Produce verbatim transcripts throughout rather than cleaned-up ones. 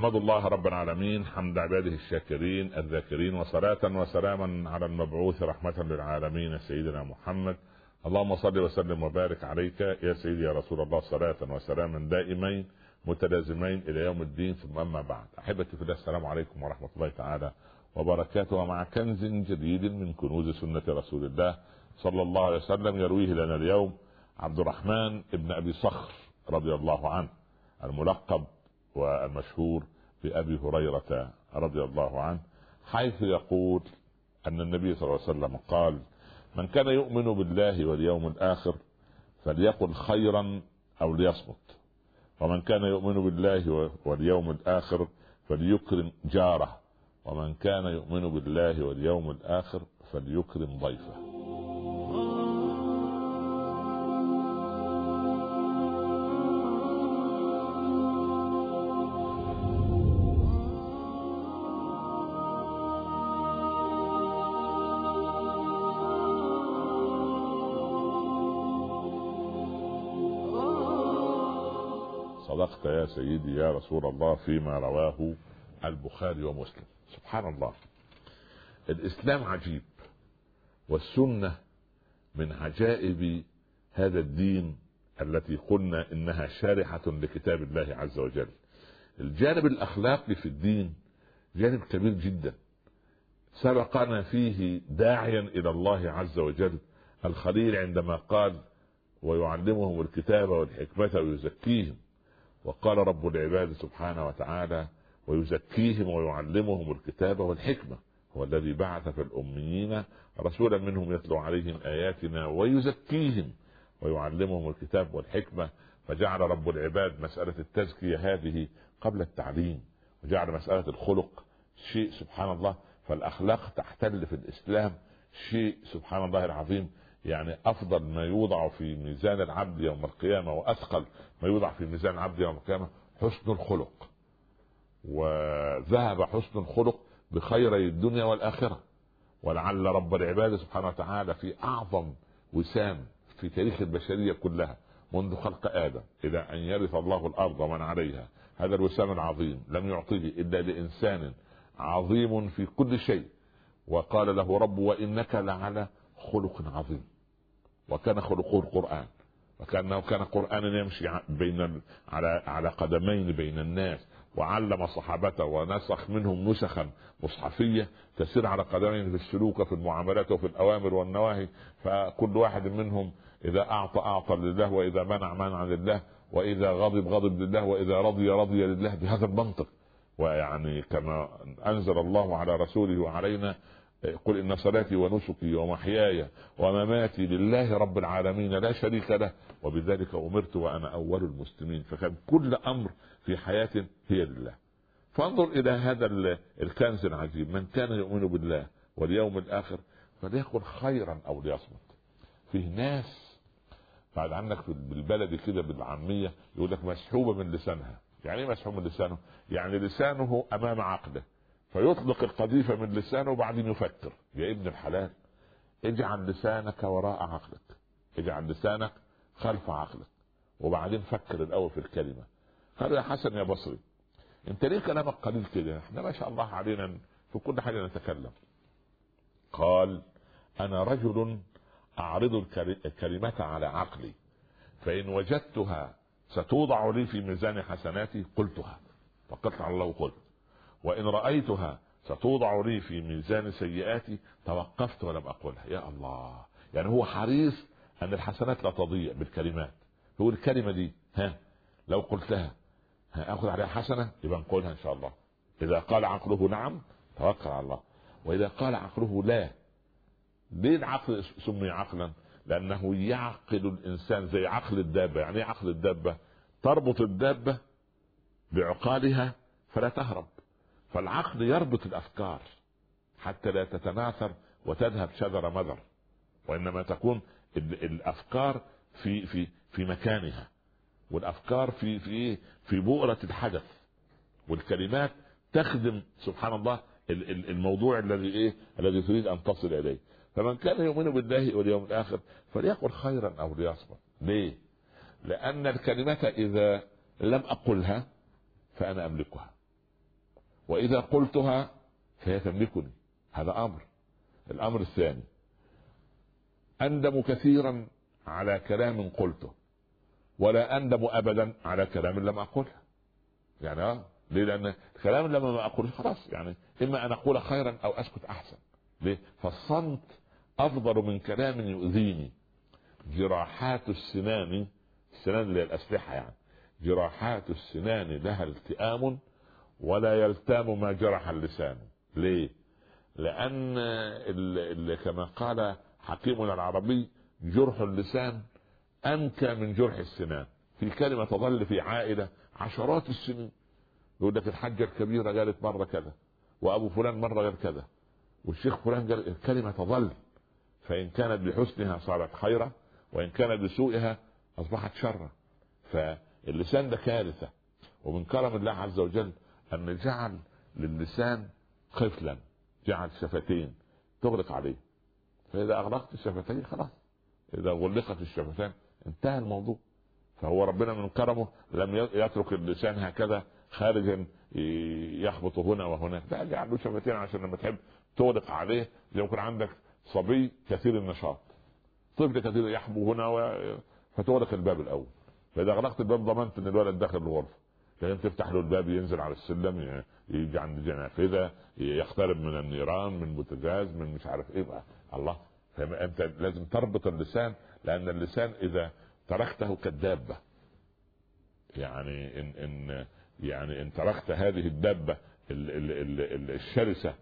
أحمد الله رب العالمين حمد عباده الشاكرين الذاكرين، وصلاة وسلاما على المبعوث رحمة للعالمين سيدنا محمد. اللهم صل وسلم وبارك عليك يا سيدي يا رسول الله، صلاة وسلاما دائمين متلازمين إلى يوم الدين. ثم أما بعد، أحبتي في الله، السلام عليكم ورحمة الله تعالى وبركاته. ومع كنز جديد من كنوز سنة رسول الله صلى الله عليه وسلم يرويه لنا اليوم عبد الرحمن ابن أبي صخر رضي الله عنه، الملقب والمشهور بأبي هريرة رضي الله عنه، حيث يقول أن النبي صلى الله عليه وسلم قال: من كان يؤمن بالله واليوم الآخر فليقل خيرا أو ليصمت، ومن كان يؤمن بالله واليوم الآخر فليكرم جاره، ومن كان يؤمن بالله واليوم الآخر فليكرم ضيفه. صدقت يا سيدي يا رسول الله فيما رواه البخاري ومسلم. سبحان الله، الإسلام عجيب، والسنة من عجائب هذا الدين التي قلنا إنها شارحة لكتاب الله عز وجل. الجانب الأخلاقي في الدين جانب كبير جدا، سبقنا فيه داعيا إلى الله عز وجل الخليل عندما قال: ويعلمهم الكتاب والحكمة ويزكيهم. وقال رب العباد سبحانه وتعالى: ويزكيهم ويعلمهم الكتاب والحكمة، هو الذي بعث في الأميين رسولا منهم يتلو عليهم آياتنا ويزكيهم ويعلمهم الكتاب والحكمة. فجعل رب العباد مسألة التزكية هذه قبل التعليم، وجعل مسألة الخلق شيء سبحان الله. فالأخلاق تحتل في الإسلام شيء سبحان الله العظيم، يعني أفضل ما يوضع في ميزان العبد يوم القيامة وأثقل ما يوضع في ميزان العبد يوم القيامة حسن الخلق. وذهب حسن الخلق بخيري الدنيا والآخرة. ولعل رب العباد سبحانه وتعالى في أعظم وسام في تاريخ البشرية كلها منذ خلق آدم إلى أن يرث الله الأرض ومن عليها، هذا الوسام العظيم لم يعطيه إلا لإنسان عظيم في كل شيء. وقال له رب: وإنك لعلى خلق عظيم. وكان خلقه القرآن، وكأنه كان قرآنا يمشي بين على على قدمين بين الناس، وعلم صحابته ونسخ منهم نسخا مصحفية تسير على قدمين في السلوك في المعاملات وفي الأوامر والنواهي. فكل واحد منهم إذا أعطى أعطى لله، وإذا منع منع لله، وإذا غضب غضب لله، وإذا رضي رضي لله، بهذا المنطق. ويعني كما أنزل الله على رسوله وعلينا: قل إن صلاتي ونسكي ومحياي ومماتي لله رب العالمين لا شريك له وبذلك أمرت وأنا أول المسلمين. فكان كل أمر في حياته هي لله. فانظر إلى هذا الكنز العجيب: من كان يؤمن بالله واليوم الآخر فليقل خيرا أو ليصمت. فيه ناس بعد عنك في بالبلد كده بالعامية يقول لك مسحوبة من لسانها. يعني ايه مسحوب من لسانه؟ يعني لسانه أمام عقله، فيطلق القذيفة من لسانه وبعدين يفكر. يا ابن الحلال، اجعل لسانك وراء عقلك، اجعل لسانك خلف عقلك، وبعدين فكر الأول في الكلمة. قال: يا حسن يا بصري، انت ليه كلامك قليل كده؟ احنا ما شاء الله علينا في كل حاجة نتكلم. قال: انا رجل اعرض الكلمة على عقلي، فان وجدتها ستوضع لي في ميزان حسناتي قلتها، فقلت على الله وقلت، وإن رأيتها ستوضع لي في ميزان سيئاتي توقفت ولم أقولها. يا الله، يعني هو حريص أن الحسنات لا تضيع بالكلمات. هو الكلمة دي ها لو قلتها ها أخذ عليها حسنة، يبقى نقولها إن شاء الله. إذا قال عقله نعم توكل على الله، وإذا قال عقله لا. ليه العقل سمي عقلا؟ لأنه يعقل الإنسان زي عقل الدابة. يعني ايه عقل الدابة؟ تربط الدابة بعقالها فلا تهرب. فالعقل يربط الأفكار حتى لا تتناثر وتذهب شذر مذر، وإنما تكون الأفكار في في في مكانها، والأفكار في في في بؤرة الحدث، والكلمات تخدم سبحان الله الموضوع الذي ايه الذي تريد أن تصل إليه. فمن كان يؤمن بالله واليوم الآخر فليقل خيرا أو ليصمت. ليه؟ لأن الكلمة إذا لم أقلها فأنا أملكها، وإذا قلتها فهي تملكني. هذا أمر. الأمر الثاني، أندم كثيرا على كلام قلته ولا أندم أبدا على كلام لم أقوله. يعني اه ليه؟ لأن الكلام لما ما أقوله خلاص، يعني إما أن أقول خيرا أو أسكت أحسن. ليه؟ فالصمت أفضل من كلام يؤذيني. جراحات السنان، السنان اللي هي الأسلحة يعني، جراحات السنان لها التئام ولا يلتام ما جرح اللسان. ليه؟ لأن اللي كما قال حكيمنا العربي جرح اللسان أنكى من جرح السنان. في كلمة تظل في عائلة عشرات السنين، يقول لك الحجة الكبيرة قالت مرة كذا، وأبو فلان مرة قال كذا، والشيخ فلان قال. الكلمة تظل، فإن كانت بحسنها صارت خيرا، وإن كانت بسوءها أصبحت شرا. فاللسان ده كارثة. ومن كرم الله عز وجل أن جعل للسان قفلا، جعل شفتين تغلق عليه، فإذا أغلقت الشفتين خلاص، إذا غلقت الشفتان انتهى الموضوع. فهو ربنا من كرمه لم يترك اللسان هكذا خارجا يخبط هنا وهناك، لا، جعل له شفتين عشان لما تحب تغلق عليه. زي يكون عندك صبي كثير النشاط، طفل كثير يحبو هنا و... فتغلق الباب الأول، فإذا أغلقت الباب ضمنت أن الولد داخل الغرفة. لكن تفتح له الباب ينزل على السلم، يجي عند جنافذة، يقترب من النيران، من بوتاجاز، من مش عارف ايه بقى. الله، فانت لازم تربط اللسان، لان اللسان اذا تركته كالدابة، يعني ان ان يعني ان تركت هذه الدابة الشرسة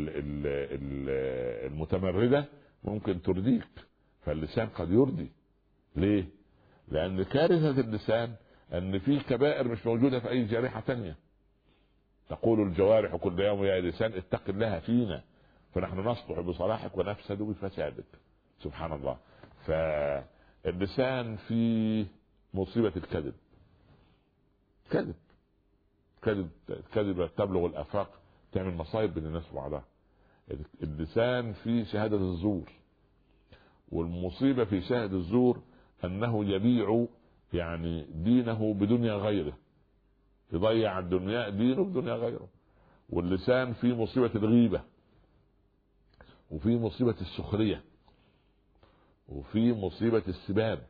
المتمردة ممكن ترديك. فاللسان قد يردي. ليه؟ لان كارثة اللسان ان في كبائر مش موجودة في اي جارحة تانية. تقول الجوارح كل يوم يا لسان اتق الله فينا، فنحن نصلح بصلاحك ونفسد بفسادك. سبحان الله. فاللسان في مصيبة الكذب. كذب كذب كذب تبلغ الآفاق، تعمل مصايب بين الناس وبعضها. اللسان في شهادة الزور، والمصيبة في شهادة الزور أنه يبيع يعني دينه بدنيا غيره، يضيع الدنيا دينه بدنيا غيره. واللسان في مصيبة الغيبة، وفي مصيبة السخرية، وفي مصيبة السباب،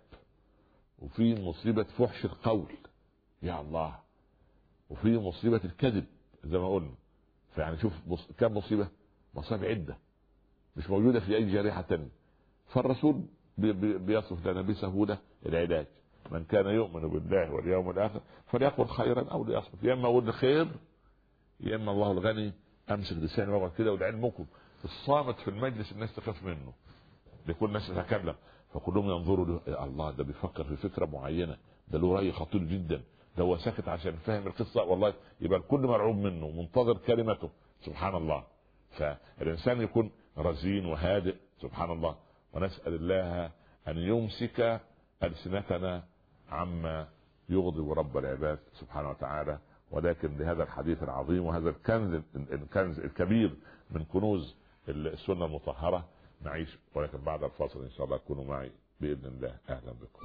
وفي مصيبة فحش القول، يا الله، وفي مصيبة الكذب زي ما قلنا. فيعني شوف كم مصيبة، مصائب عدة مش موجودة في أي جريحة تانية. فالرسول بيصف لنا بسهولة العلاج: من كان يؤمن بالله واليوم الآخر فليقل خيرا أو ليصمت. يا إما أقول الخير، يا إما الله الغني أمسك لساني وأقعد كده. ولعلمكم الصامت في المجلس الناس تخاف منه، لكل الناس تتكلم فكلهم ينظروا له: يا الله، ده بيفكر في فكرة معينة، ده له رأي خطير جدا، ده هو ساكت عشان فاهم القصة. والله يبقى الكل مرعوب منه منتظر كلمته. سبحان الله. فالإنسان يكون رزين وهادئ. سبحان الله. ونسأل الله أن يمسك ألسنتنا عما يغضب رب العباد سبحانه وتعالى. ولكن لهذا الحديث العظيم وهذا الكنز الكنز الكبير من كنوز السنة المطهرة نعيش. ولكن بعد الفاصل إن شاء الله كونوا معي بإذن الله. أهلا بكم،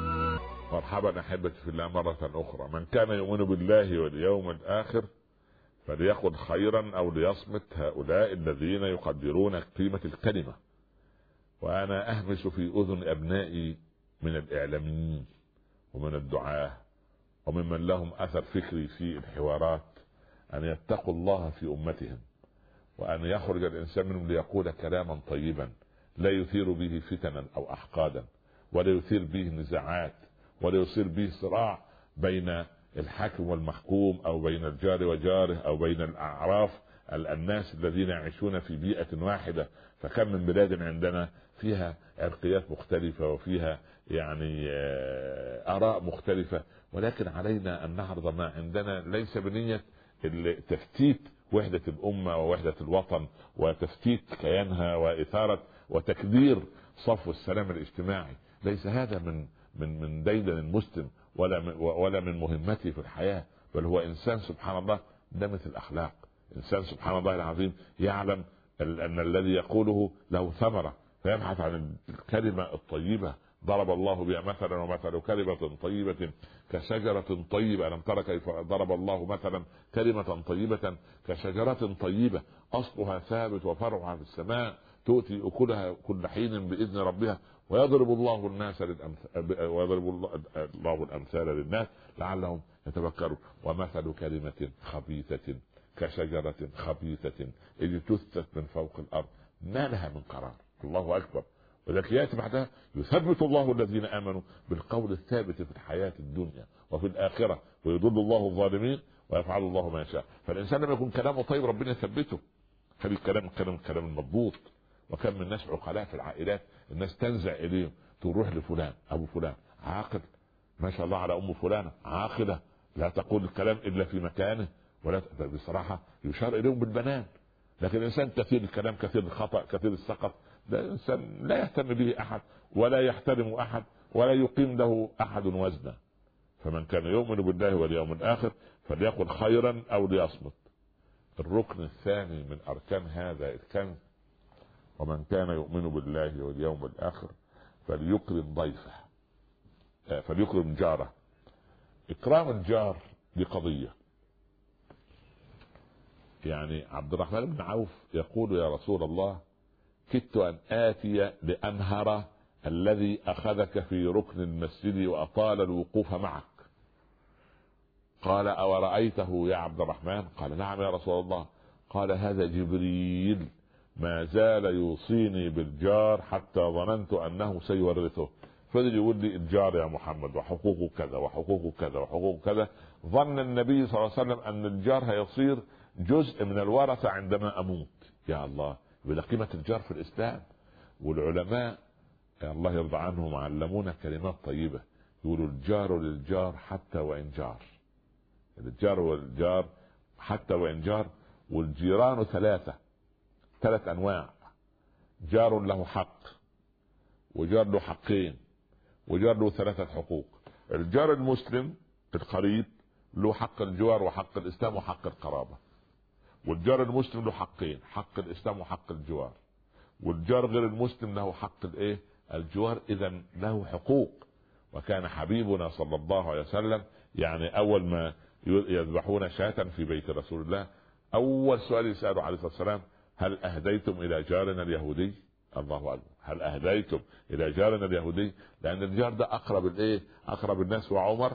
مرحبا أحبتي في الله مرة أخرى. من كان يؤمن بالله واليوم الآخر فليقل خيرا أو ليصمت. هؤلاء الذين يقدرون قيمة الكلمة. وأنا أهمس في أذن أبنائي من الإعلاميين ومن الدعاة وممن لهم أثر فكري في الحوارات أن يتقوا الله في أمتهم، وأن يخرج الإنسان منهم ليقول كلاما طيبا لا يثير به فتنا أو أحقادا، ولا يثير به نزاعات، ولا يثير به صراع بين الحاكم والمحكوم، أو بين الجار وجاره، أو بين الأعراف الناس الذين يعيشون في بيئة واحدة. فكم من بلاد عندنا فيها عرقيات مختلفة وفيها يعني آراء مختلفة، ولكن علينا أن نعرض ما عندنا ليس بنية تفتيت وحدة الأمة ووحدة الوطن وتفتيت كيانها وإثارة وتكدير صفو السلام الاجتماعي. ليس هذا من من من ديدن المسلم ولا من ولا من مهمته في الحياة، بل هو إنسان سبحان الله دمث الأخلاق. إنسان سبحان الله العظيم يعلم أن الذي يقوله له ثمرة، فيبحث عن الكلمة الطيبة ضرب الله بها مثلا ومثل كلمة طيبة كشجرة طيبة. ألم تر كيف ضرب الله مثلا كلمة طيبة كشجرة طيبة أصلها ثابت وفرعها في السماء تؤتي أكلها كل حين بإذن ربها ويضرب الله الناس للأمثال ويضرب الله الأمثال للناس لعلهم يتفكرون. ومثل كلمة خبيثة كشجرة خبيثة إذ تثت من فوق الأرض ما لها من قرار. الله أكبر. ولكن يأتي بعدها يثبت الله الذين آمنوا بالقول الثابت في الحياة الدنيا وفي الآخرة ويضل الله الظالمين ويفعل الله ما يشاء. فالإنسان لما يكون كلامه طيب ربنا يثبته. خلي الكلام الكلام الكلام المضبوط. وكم من الناس عقلاء في العائلات الناس تنزع إليهم تروح لفلان أبو فلان عاقل ما شاء الله على أم فلانة عاقلة لا تقول الكلام إلا في مكانه ولا بصراحة يشار إليهم بالبنان. لكن الإنسان كثير الكلام كثير الخطأ كثير السقط ده إنسان لا يهتم به أحد ولا يحترم أحد ولا يقيم له أحد وزنا. فمن كان يؤمن بالله واليوم الآخر فليقل خيرا أو ليصمت. الركن الثاني من أركان هذا الكنز ومن كان يؤمن بالله واليوم الآخر فليكرم ضيفه فليكرم جاره. إكرام الجار دي قضية. يعني عبد الرحمن بن عوف يقول يا رسول الله كدت أن آتي لأنهر الذي أخذك في ركن المسجد وأطال الوقوف معك. قال أورأيته يا عبد الرحمن؟ قال نعم يا رسول الله. قال هذا جبريل ما زال يوصيني بالجار حتى ظننت أنه سيورثه. فضل يقول لي الجار يا محمد وحقوقه كذا وحقوقه كذا وحقوقه كذا. ظن النبي صلى الله عليه وسلم أن الجار هيصير جزء من الورثة عندما أموت. يا الله بلا قيمة الجار في الإسلام. والعلماء يا الله يرضى عنهم علمونا كلمات طيبة يقولوا الجار للجار حتى وإن جار. الجار والجار حتى وإن جار. والجيران ثلاثة ثلاث أنواع. جار له حق وجار له حقين وجار له ثلاثة حقوق. الجار المسلم القريب له حق الجوار وحق الإسلام وحق القرابة. والجار المسلم له حقين حق الإسلام وحق الجوار. والجار غير المسلم له حق الايه الجوار. إذا له حقوق. وكان حبيبنا صلى الله عليه وسلم يعني أول ما يذبحون شاة في بيت رسول الله أول سؤال يسأله عليه الصلاة والسلام هل أهديتم إلى جارنا اليهودي؟ الله أكبر. هل أهديتم إلى جارنا اليهودي؟ لأن الجار ده أقرب الإيه أقرب الناس. وعمر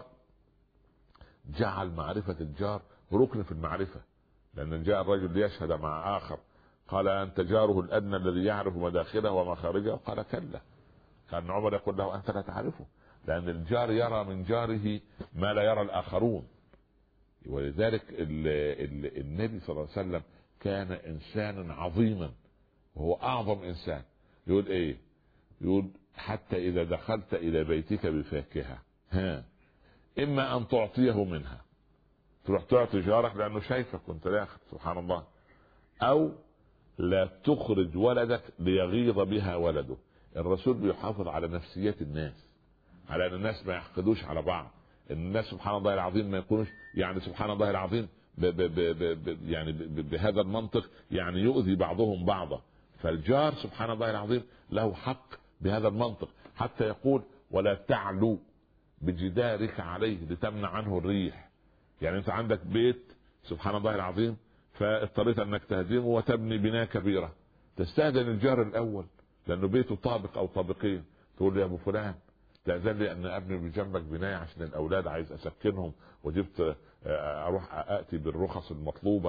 جعل معرفة الجار ركن في المعرفة. لأن جاء الرجل ليشهد مع آخر قال أنت جاره الأدنى الذي يعرف مداخله ومخارجه؟ قال كلا. كان عمر يقول له أنت لا تعرفه. لأن الجار يرى من جاره ما لا يرى الآخرون. ولذلك ال ال النبي صلى الله عليه وسلم كان إنسانا عظيما وهو أعظم إنسان. يقول إيه يقول حتى إذا دخلت إلى بيتك بفاكهة ها إما أن تعطيه منها تروح تعطي جارك لأنه شايفك كنت داخل سبحان الله أو لا تخرج ولدك ليغيظ بها ولده. الرسول بيحافظ على نفسيات الناس على أن الناس ما يحقدوش على بعض. الناس سبحان الله العظيم ما يكونوش يعني سبحان الله العظيم ب ب ب ب يعني ب ب بهذا المنطق يعني يؤذي بعضهم بعضا. فالجار سبحان الله العظيم له حق بهذا المنطق حتى يقول ولا تعلو بجدارك عليه لتمنع عنه الريح. يعني انت عندك بيت سبحان الله العظيم فاضطريت انك تهدمه وتبني بناء كبيرة تستأذن الجار الاول لانه بيته طابق او طابقين. تقول لي يا ابو فلان تأذن لي ان ابني بجنبك بناية عشان الاولاد عايز اسكنهم وجبت اروح اتي بالرخص المطلوبة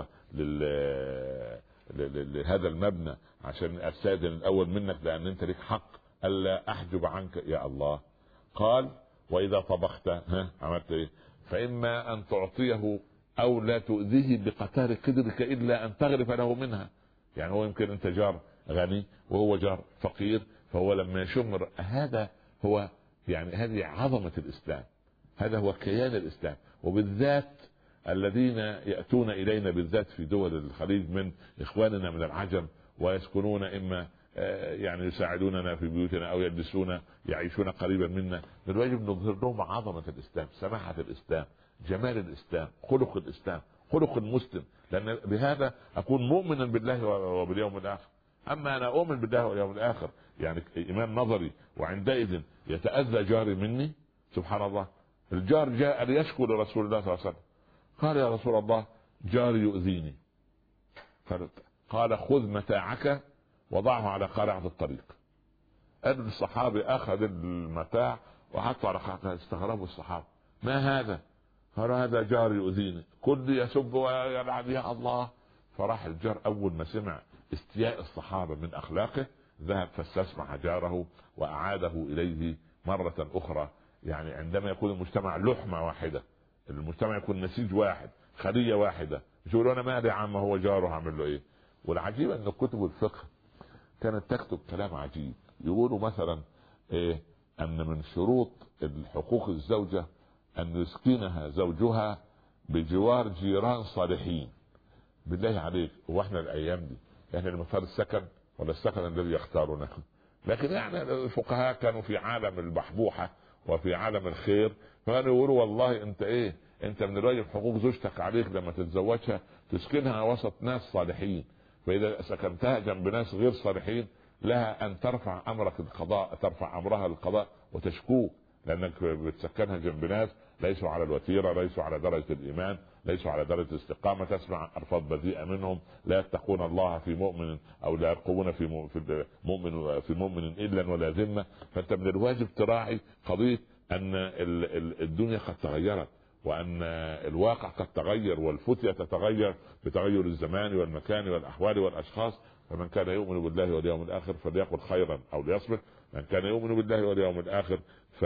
لل لهذا المبنى عشان استأذن الاول منك لان انت لك حق الا احجب عنك. يا الله. قال واذا طبخت ها عملت ايه؟ فاما ان تعطيه او لا تؤذيه بقتار قدرك الا ان تغرف له منها. يعني هو يمكن انت جار غني وهو جار فقير فهو لما يشمر هذا هو يعني هذه عظمة الاسلام. هذا هو كيان الاسلام. وبالذات الذين يأتون إلينا بالذات في دول الخليج من إخواننا من العجم ويسكنون إما يعني يساعدوننا في بيوتنا أو يجلسون يعيشون قريبا منا. من الواجب نظهر لهم عظمة الإسلام سماحة الإسلام جمال الإسلام خلق الإسلام خلق المسلم. لأن بهذا أكون مؤمنا بالله وباليوم الآخر. اما انا اؤمن بالله واليوم الاخر يعني ايمان نظري، وعندئذ يتاذى جاري مني. سبحان الله، الجار جاء ليشكو لرسول الله صلى الله عليه وسلم، قال يا رسول الله جاري يؤذيني، قال خذ متاعك وضعه على قارعة الطريق. ابن الصحابي اخذ المتاع وحطه على قارعة. استغربوا الصحابة، ما هذا؟ قال هذا جاري يؤذيني، كل يسب ويلعن يا الله. فراح الجار اول ما سمع استياء الصحابة من اخلاقه ذهب فاستسمح جاره واعاده اليه مرة اخرى. يعني عندما يكون المجتمع لحمة واحدة، المجتمع يكون نسيج واحد، خلية واحدة، مش يقولوا انا مالي عم هو جاره هعمل له ايه. والعجيب ان كتب الفقه كانت تكتب كلام عجيب، يقولوا مثلا ايه ان من شروط الحقوق الزوجة ان يسكنها زوجها بجوار جيران صالحين. بالله عليك، واحنا الايام دي احنا المختار السكن ولا السكن الذي يختارونه؟ لكن يعني الفقهاء كانوا في عالم البحبوحة وفي عالم الخير، فكانوا يقولوا والله انت ايه، انت من الواجب حقوق زوجتك عليك لما تتزوجها تسكنها وسط ناس صالحين، فاذا سكنتها جنب ناس غير صالحين لها ان ترفع امرك القضاء، ترفع امرها للقضاء وتشكوك، لانك بتسكنها جنب ناس ليسوا على الوتيره، ليسوا على درجه الايمان، ليسوا على درجه الاستقامه، تسمع الفاظ بذيئه منهم، لا يتقون الله في مؤمن او لا يرقبون في في مؤمن في مؤمن الا ولا ذمه. فانت من الواجب تراعي قضيه ان الدنيا قد تغيرت، وان الواقع قد تغير، والفتية تتغير بتغير الزمان والمكان والاحوال والاشخاص. فمن كان يؤمن بالله واليوم الاخر فليقل خيرا او ليصمت، من كان يؤمن بالله واليوم الاخر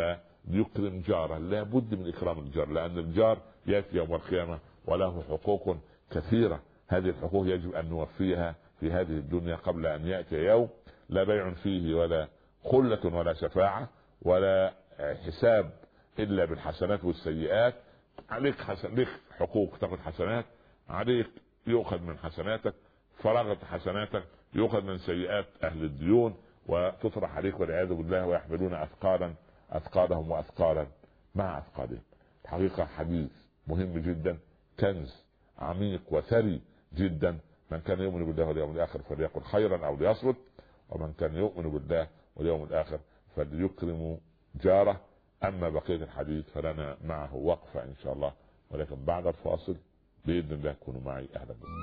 فليكرم جاره. لا بد من اكرام الجار، لان الجار ياتي يوم القيامه وله حقوق كثيره، هذه الحقوق يجب ان نوفيها في هذه الدنيا قبل ان ياتي يوم لا بيع فيه ولا خله ولا شفاعه ولا حساب الا بالحسنات والسيئات. عليك حسن لك حقوق تاخذ حسنات، عليك يؤخذ من حسناتك، فرغت حسناتك يؤخذ من سيئات اهل الديون وتطرح عليك والعياذ بالله، ويحملون اثقالا اثقالهم واثقالا مع اثقالهم. الحقيقه حديث مهم جدا، كنز عميق وثري جدا. من كان يؤمن بالله واليوم الاخر فليقل خيرا او ليصمت، ومن كان يؤمن بالله واليوم الاخر فليكرم جاره. اما بقيه الحديث فلنا معه وقفه ان شاء الله، ولكن بعد الفاصل باذن الله كونوا معي. اهلا بكم،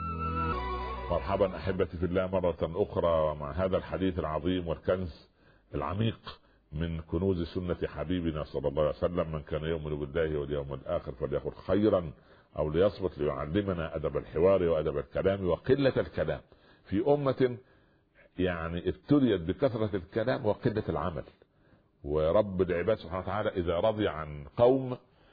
مرحبا احبتي في الله مره اخرى مع هذا الحديث العظيم والكنز العميق من كنوز سنه حبيبنا صلى الله عليه وسلم. من كان يؤمن بالله واليوم الاخر فليقل خيرا او ليصمت، ليعلمنا ادب الحوار وادب الكلام وقله الكلام في امه يعني ابتليت بكثره الكلام وقله العمل. ورب العباد سبحانه وتعالى اذا رضي عن قوم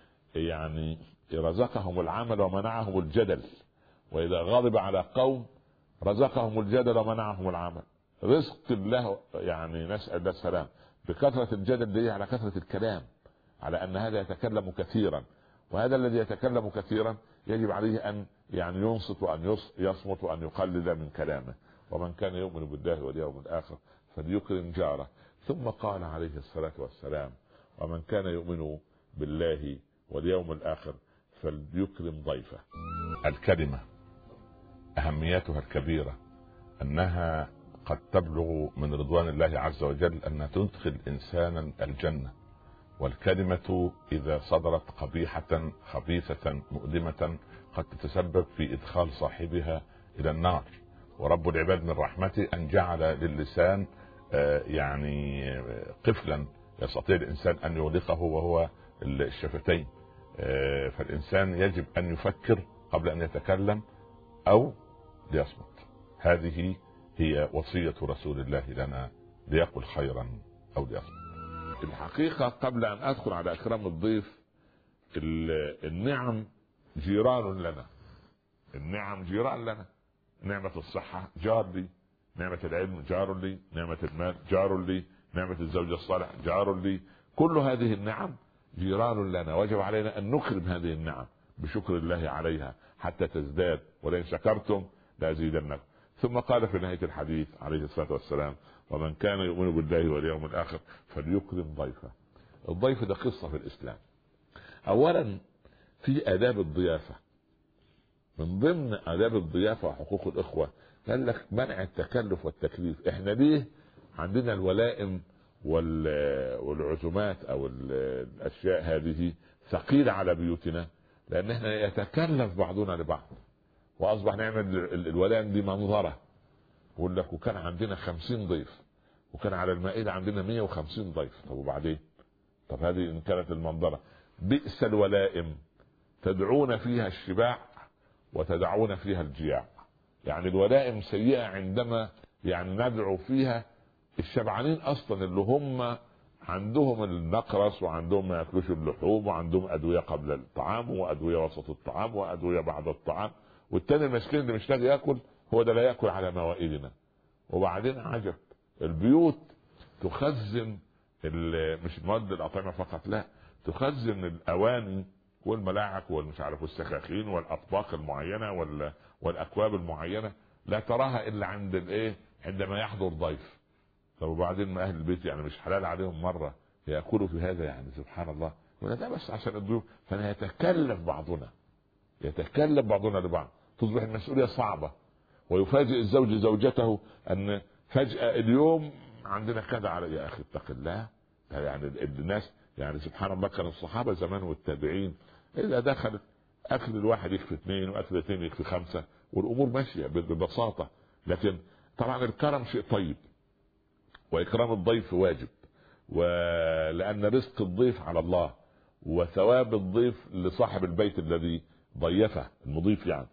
يعني رزقهم العمل ومنعهم الجدل، واذا غضب على قوم رزقهم الجدل ومنعهم العمل. رزق الله يعني نسأل الله السلام. بكثرة الجدل دي على كثرة الكلام، على ان هذا يتكلم كثيرا، وهذا الذي يتكلم كثيرا يجب عليه ان يعني ينصت وان يصمت وان يقلل من كلامه. ومن كان يؤمن بالله واليوم الاخر فليكرم جاره. ثم قال عليه الصلاة والسلام ومن كان يؤمن بالله واليوم الآخر فليكرم ضيفه. الكلمة أهميتها الكبيرة أنها قد تبلغ من رضوان الله عز وجل أنها تدخل إنسانا الجنة، والكلمة إذا صدرت قبيحة خبيثة مؤلمة قد تتسبب في إدخال صاحبها إلى النار. ورب العباد من رحمته أن جعل للسان يعني قفلا يستطيع الانسان ان يغلقه وهو الشفتين. فالانسان يجب ان يفكر قبل ان يتكلم او ليصمت. هذه هي وصية رسول الله لنا، ليقل خيرا او ليصمت. الحقيقة قبل ان ادخل على اكرام الضيف، النعم جيران لنا، النعم جيران لنا. نعمة الصحة جار لي، نعمة العلم جار لي، نعمة المال جار لي، نعمة الزوج الصالح جار لي. كل هذه النعم جيران لنا، وجب علينا أن نكرم هذه النعم بشكر الله عليها حتى تزداد، ولئن شكرتم لأزيدنكم. ثم قال في نهاية الحديث عليه الصلاة والسلام ومن كان يؤمن بالله واليوم الآخر فليكرم ضيفه. الضيف ده قصة في الإسلام. أولا في آداب الضيافة، من ضمن آداب الضيافة وحقوق الإخوة قال لك منع التكلف والتكليف. احنا ليه عندنا الولائم والعزومات او الاشياء هذه ثقيلة على بيوتنا؟ لان احنا يتكلف بعضنا لبعض، واصبح نعمل الولائم دي منظرة. يقول لك وكان عندنا خمسين ضيف، وكان على المائدة عندنا مية وخمسين ضيف. طب وبعدين؟ طب هذه ان كانت المنظرة. بئس الولائم تدعون فيها الشباع وتدعون فيها الجياع. يعني الولائم سيئة عندما يعني ندعو فيها الشبعانين اصلا، اللي هم عندهم النقرس وعندهم ما ياكلوش اللحوم وعندهم ادويه قبل الطعام وادويه وسط الطعام وادويه بعد الطعام، والتاني المسكين اللي مش لاقي ياكل هو ده لا ياكل على موائدنا. وبعدين عجب، البيوت تخزن مش مواد الاطعمه فقط، لا، تخزن الاواني والملاعق والمش عارف والسخاخين والاطباق المعينه والاكواب المعينه، لا تراها الا عند الايه، عندما يحضر ضيف. طب وبعدين ما اهل البيت يعني مش حلال عليهم مره ياكلوا في هذا؟ يعني سبحان الله. ولا ده بس عشان الضيوف، فنتكلف بعضنا يتكلف بعضنا لبعض، تصبح المسؤوليه صعبه. ويفاجئ الزوج زوجته ان فجاه اليوم عندنا كذا على، يا اخي اتق الله. يعني الناس يعني سبحان الله، كان الصحابه زمان والتابعين اذا دخلت اكل الواحد يكفي اثنين واكل اثنين يكفي خمسه، والامور ماشيه ببساطه. لكن طبعا الكرم شيء طيب، واكرام الضيف واجب، ولان رزق الضيف على الله، وثواب الضيف لصاحب البيت الذي ضيفه المضيف يعني،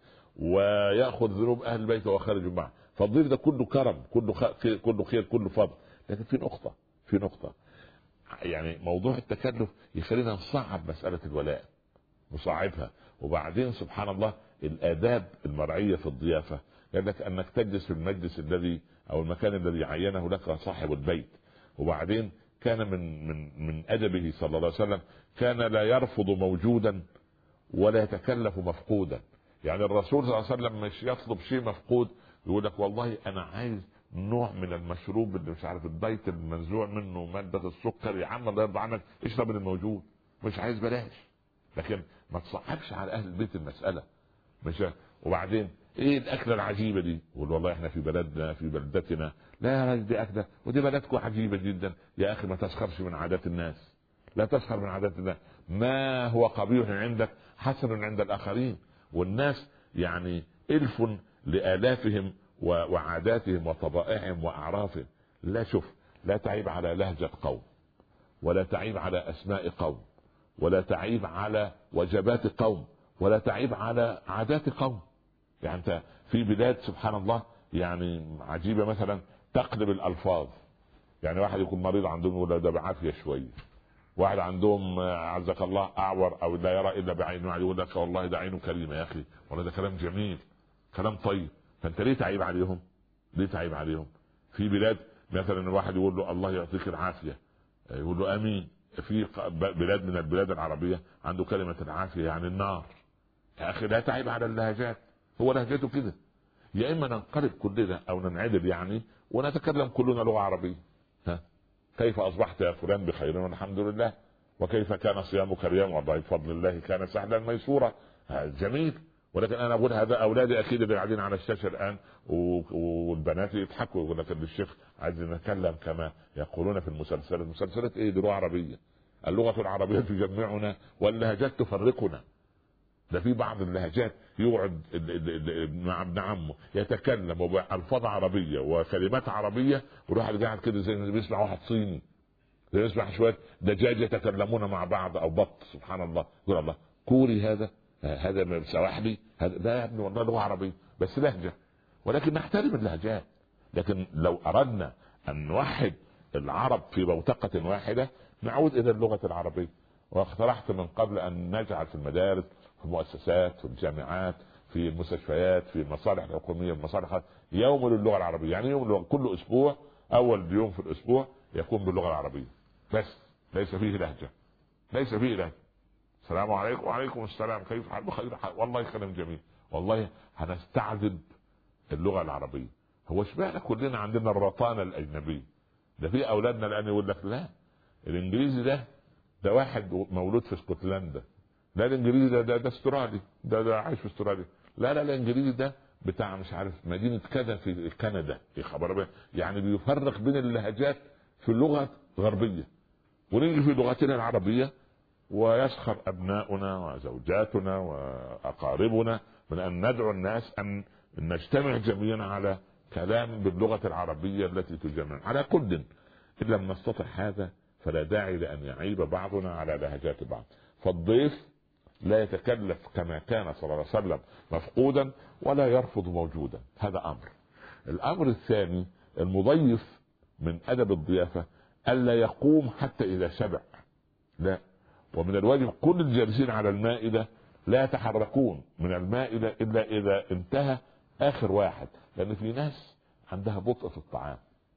ويأخذ ذنوب اهل البيت وخارج معه. فالضيف ده كله كرم، كله خير، كله خير، كله فضل. لكن في نقطة في نقطة يعني موضوع التكلف يخلينا نصعب مسألة الولاء، نصعبها. وبعدين سبحان الله الآداب المرعية في الضيافة، قال لك انك تجلس في المجلس الذي او المكان الذي عينه لك صاحب البيت. وبعدين كان من من من ادبه صلى الله عليه وسلم كان لا يرفض موجودا ولا يتكلف مفقودا. يعني الرسول صلى الله عليه وسلم مش يطلب شيء مفقود، يقول لك والله انا عايز نوع من المشروب اللي مش عارف الدايت المنزوع منه مادة السكر، يا عم الله يرضى عنك اشرب من الموجود، مش عايز بلاش. لكن ما تصعبش على اهل البيت المسألة. مش وبعدين ايه الاكله العجيبه دي؟ يقول والله احنا في بلدنا في بلدتنا، لا يا راجل دي اكله ودي بلدكم عجيبه جدا. يا اخي ما تسخرش من عادات الناس، لا تسخر من عادات الناس. ما هو قبيح عندك حسن عند الاخرين. والناس يعني الف لالافهم وعاداتهم وطبائعهم واعرافهم. لا شوف، لا تعيب على لهجه قوم، ولا تعيب على اسماء قوم، ولا تعيب على وجبات قوم، ولا تعيب على عادات قوم. يعني انت في بلاد سبحان الله يعني عجيبة، مثلا تقلب الالفاظ. يعني واحد يكون مريض عندهم ولا ده بعافية شوية، واحد عندهم عزك الله اعور او لا يرى الا بعينه، يقول لك والله ده عينه كريمة. يا اخي والله ده كلام جميل، كلام طيب. فانت ليه تعيب عليهم؟ ليه تعيب عليهم؟ في بلاد مثلا الواحد يقول له الله يعطيك العافية، يقول له امين. في بلاد من البلاد العربية عنده كلمة العافية يعني النار. يا اخي لا تعيب على اللهجات، هو لهجته كده. يا اما ننقلب كلنا او ننعدل يعني ونتكلم كلنا لغة عربية. ها كيف اصبحت يا فلان؟ بخير والحمد لله. وكيف كان صيامك اليوم؟ والله بفضل الله كان سهلا ميسورا. جميل. ولكن انا اقول هذا اولادي اكيد اللي قاعدين على الشاشه الان والبنات يضحكوا يقول لك الشيخ عايز نتكلم كما يقولون في المسلسلات. المسلسلات ايه دي؟ لغه عربيه. اللغه العربيه تجمعنا واللهجات تفرقنا. ده في بعض اللهجات يقعد مع ابن عمه يتكلم بألفاظ عربيه وكلمات عربيه، ويروح قاعد كده زي ما بيسمع واحد صيني، يسمع شويه دجاج يتكلمون مع بعض او بط. سبحان الله، يقول الله كوري هذا، هذا سواحلي، هذا ده يا ابني والله لغه عربيه بس لهجه. ولكن نحترم اللهجات. لكن لو اردنا ان نوحد العرب في بوتقه واحده نعود الى اللغه العربيه. واقترحت من قبل ان نجعل في المدارس، في المؤسسات، في الجامعات، في المستشفيات، في المصالح الحكوميه، المصالح يوم للغه العربيه. يعني يوم اللغة. كل اسبوع اول يوم في الاسبوع يكون باللغه العربيه بس، ليس فيه لهجه، ليس فيه لهجه. السلام عليكم. وعليكم السلام، كيف حال؟ بخير حال والله، كلام جميل والله. هنستعذب اللغه العربيه. هو اشمعنى كلنا عندنا الرطانه الاجنبيه؟ ده في اولادنا الان يقول لك لا الانجليزي ده ده واحد مولود في اسكتلندا، لا الانجليزي ده ده, ده استرالي، ده ده عايش في استراليا. لا لا الانجليزي ده بتاع مش عارف مدينه كذا في كندا، في خبر يعني بيفرق بين اللهجات في اللغه الغربيه، ونيجي في لغتنا العربيه ويسخر ابناؤنا وزوجاتنا واقاربنا من ان ندعو الناس ان نجتمع جميعا على كلام باللغه العربيه التي تجمع. على كل ان لم نستطع هذا فلا داعي لان يعيب بعضنا على لهجات بعض. فالضيف لا يتكلف كما كان صلى الله عليه وسلم مفقودا ولا يرفض موجودا، هذا امر. الامر الثاني المضيف من ادب الضيافه الا يقوم حتى اذا شبع، لا، ومن الواجب كل الجالسين على المائده لا يتحركون من المائده الا اذا انتهى اخر واحد، لان في ناس عندها بطء في الطعام،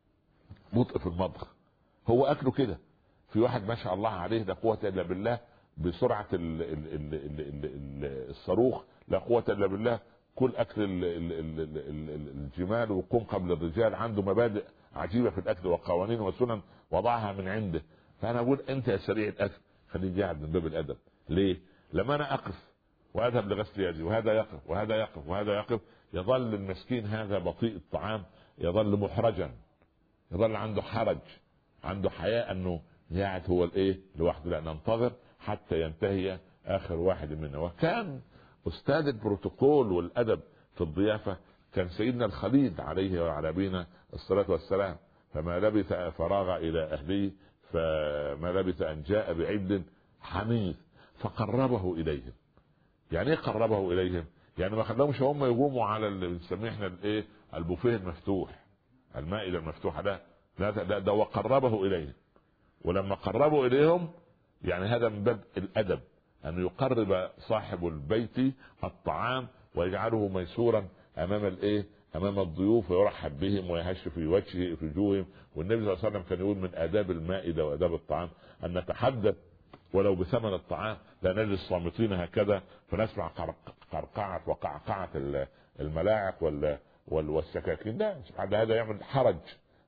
بطء في المطبخ، هو اكله كده. في واحد ما شاء الله عليه لا قوه الا بالله بسرعه ال ال ال ال ال ال الصاروخ، لا قوه الا بالله، كل اكل ال ال ال ال ال الجمال وقم قبل الرجال، عنده مبادئ عجيبه في الاكل وقوانين وسنن وضعها من عنده. فانا اقول انت يا سريع الاكل خليه قاعد من باب الادب. ليه؟ لما انا اقف واذهب لغسل يدي وهذا يقف وهذا يقف وهذا يقف، يظل المسكين هذا بطيء الطعام، يظل محرجا، يظل عنده حرج، عنده حياء انه قاعد هو الايه لوحده. لا، ننتظر حتى ينتهي اخر واحد منا. وكان استاذ البروتوكول والادب في الضيافه كان سيدنا الخليل عليه وعلى نبينا الصلاه والسلام، فما لبث فراغ الى اهله، فما لبث ان جاء بعبد حنيذ فقربه اليهم. يعني ايه قربه اليهم؟ يعني ما خلاهمش هم يقوموا على اللي بنسميه احنا الايه البوفيه المفتوح، المائده المفتوحه، ده لا ده, ده وقربه اليهم. ولما قربوا اليهم يعني هذا من باب الادب، ان يقرب صاحب البيت الطعام ويجعله ميسورا امام الايه امام الضيوف، ويرحب بهم ويهش في وجهه في وجوههم. والنبي صلى الله عليه وسلم كان يقول من آداب المائدة وآداب الطعام أن نتحدث ولو بثمن الطعام، لا نجلس صامتين هكذا فنسمع قرقعة وقعقعة الملاعق والسكاكين، لا، هذا يعمل حرج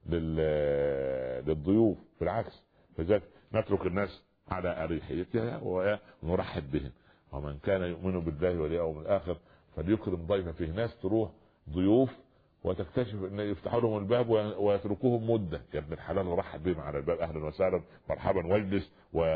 للضيوف. بالعكس، فذلك نترك الناس على أريحيتها ونرحب بهم. ومن كان يؤمن بالله واليوم الآخر فليكرم ضيفه. فيه ناس تروح ضيوف وتكتشف ان يفتحوا لهم الباب ويتركوهم مده، يا ابن الحلال رحب بهم على الباب، اهلا وسهلا مرحبا واجلس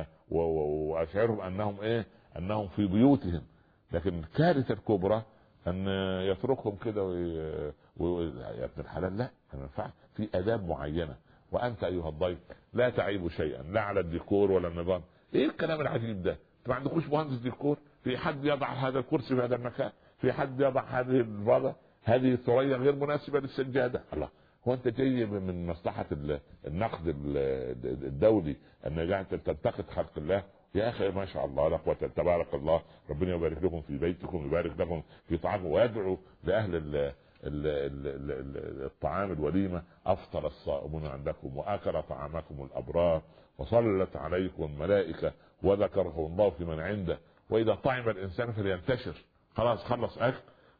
واشعرهم انهم ايه انهم في بيوتهم. لكن الكارثه الكبرى ان يتركهم كده وي... يا ابن الحلال، لا، ما ينفعش، في اداب معينه. وانت ايها الضيف لا تعيب شيئا، لا على الديكور ولا النظام. ايه الكلام العجيب ده؟ ما عندكوش مهندس ديكور؟ في حد يضع هذا الكرسي في هذا المكان؟ في حد يضع هذه الفاضه، هذه ثريا غير مناسبه للسجاده؟ الله، هو انت جاي من مصلحه النقد الدولي ان تنتقد خلق الله؟ يا اخي ما شاء الله لا قوه، تبارك الله، ربنا يبارك لكم في بيتكم، يبارك لكم في طعامكم، ويدعو لاهل ال ال ال ال الطعام الوليمه: افطر الصائمون عندكم واكل طعامكم الابرار وصلت عليكم الملائكه وذكركم الله في من عنده، واذا طعم الانسان فلينتشر. خلاص خلص اكل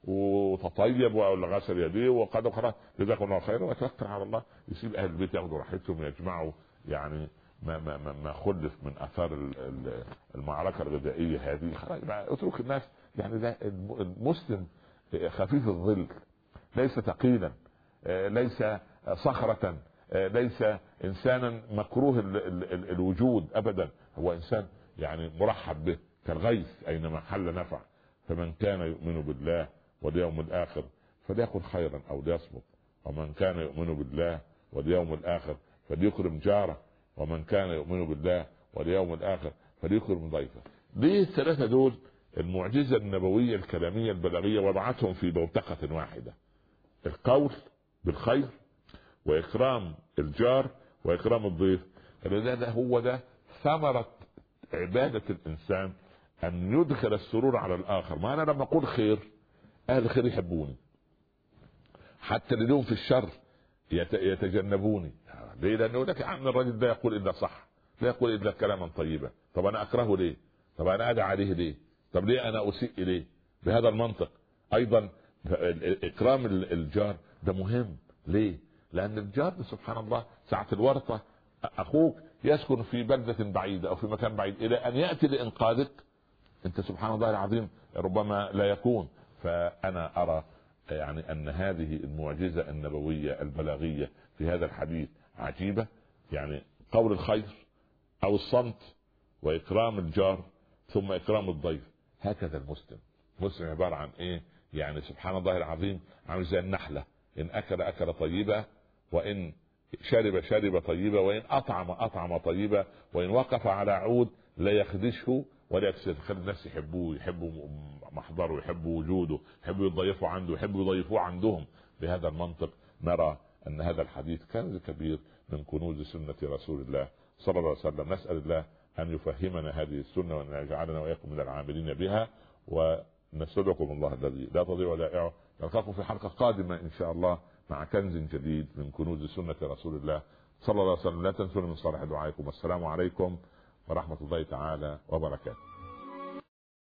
وتطيب ولا غسل يديه وقد خلاص جزاكم الله خيرا وتوكل على الله، يسيب اهل البيت ياخذوا راحتهم ويجمعوا يعني ما ما ما خلف من اثار المعركه الغذائيه هذه. اترك الناس، يعني ده المسلم خفيف الظل، ليس ثقيلا، ليس صخره، ليس انسانا مكروه الوجود ابدا، هو انسان يعني مرحب به كالغيث اينما حل نفع. فمن كان يؤمن بالله واليوم الاخر فليقل خيرا او ليصمت، ومن كان يؤمن بالله واليوم الاخر فليكرم جاره، ومن كان يؤمن بالله واليوم الاخر فليكرم ضيفه. ليه الثلاثه دول المعجزه النبويه الكلاميه البلاغيه وضعتهم في بوتقه واحده: القول بالخير واكرام الجار واكرام الضيف. ده هو ده ثمره عباده الانسان، ان يدخل السرور على الاخر. ما انا لما اقول خير اهل الخير يحبوني، حتى اللي لهم في الشر يتجنبوني. ليه؟ لانه لك يا عم الراجل ده يقول الا صح، لا يقول الا كلاما طيبا، طب انا اكرهه ليه؟ طب انا ادعى عليه ليه؟ طب ليه انا اسيء اليه؟ بهذا المنطق ايضا اكرام الجار ده مهم. ليه؟ لان الجار سبحان الله ساعة الورطة اخوك يسكن في بلدة بعيدة او في مكان بعيد، الى ان يأتي لانقاذك انت سبحان الله العظيم ربما لا يكون. فأنا أرى يعني أن هذه المعجزة النبوية البلاغية في هذا الحديث عجيبة. يعني قول الخير أو الصمت وإكرام الجار ثم إكرام الضيف، هكذا المسلم. مسلم عبارة عن إيه؟ يعني سبحان الله العظيم، عامل زي النحلة، إن أكل أكل طيبة، وإن شرب شرب طيبة، وإن أطعم أطعم طيبة، وإن وقف على عود لا يخدشه ولا يكسر. خلي الناس يحبوه، يحبوا محضره، يحبوا وجوده، يحبوا يضيفوا عنده، يحبوا يضيفوه عندهم. بهذا المنطق نرى أن هذا الحديث كنز كبير من كنوز سنة رسول الله صلى الله عليه وسلم. نسأل الله أن يفهمنا هذه السنة وأن يجعلنا وإياكم من العاملين بها، ونستودعكم الله الذي لا تضيع ودائعه. نلقاكم في حلقة قادمة إن شاء الله مع كنز جديد من كنوز سنة رسول الله صلى الله عليه وسلم. لا تنسوا من صالح دعائكم. والسلام عليكم ورحمة الله تعالى وبركاته.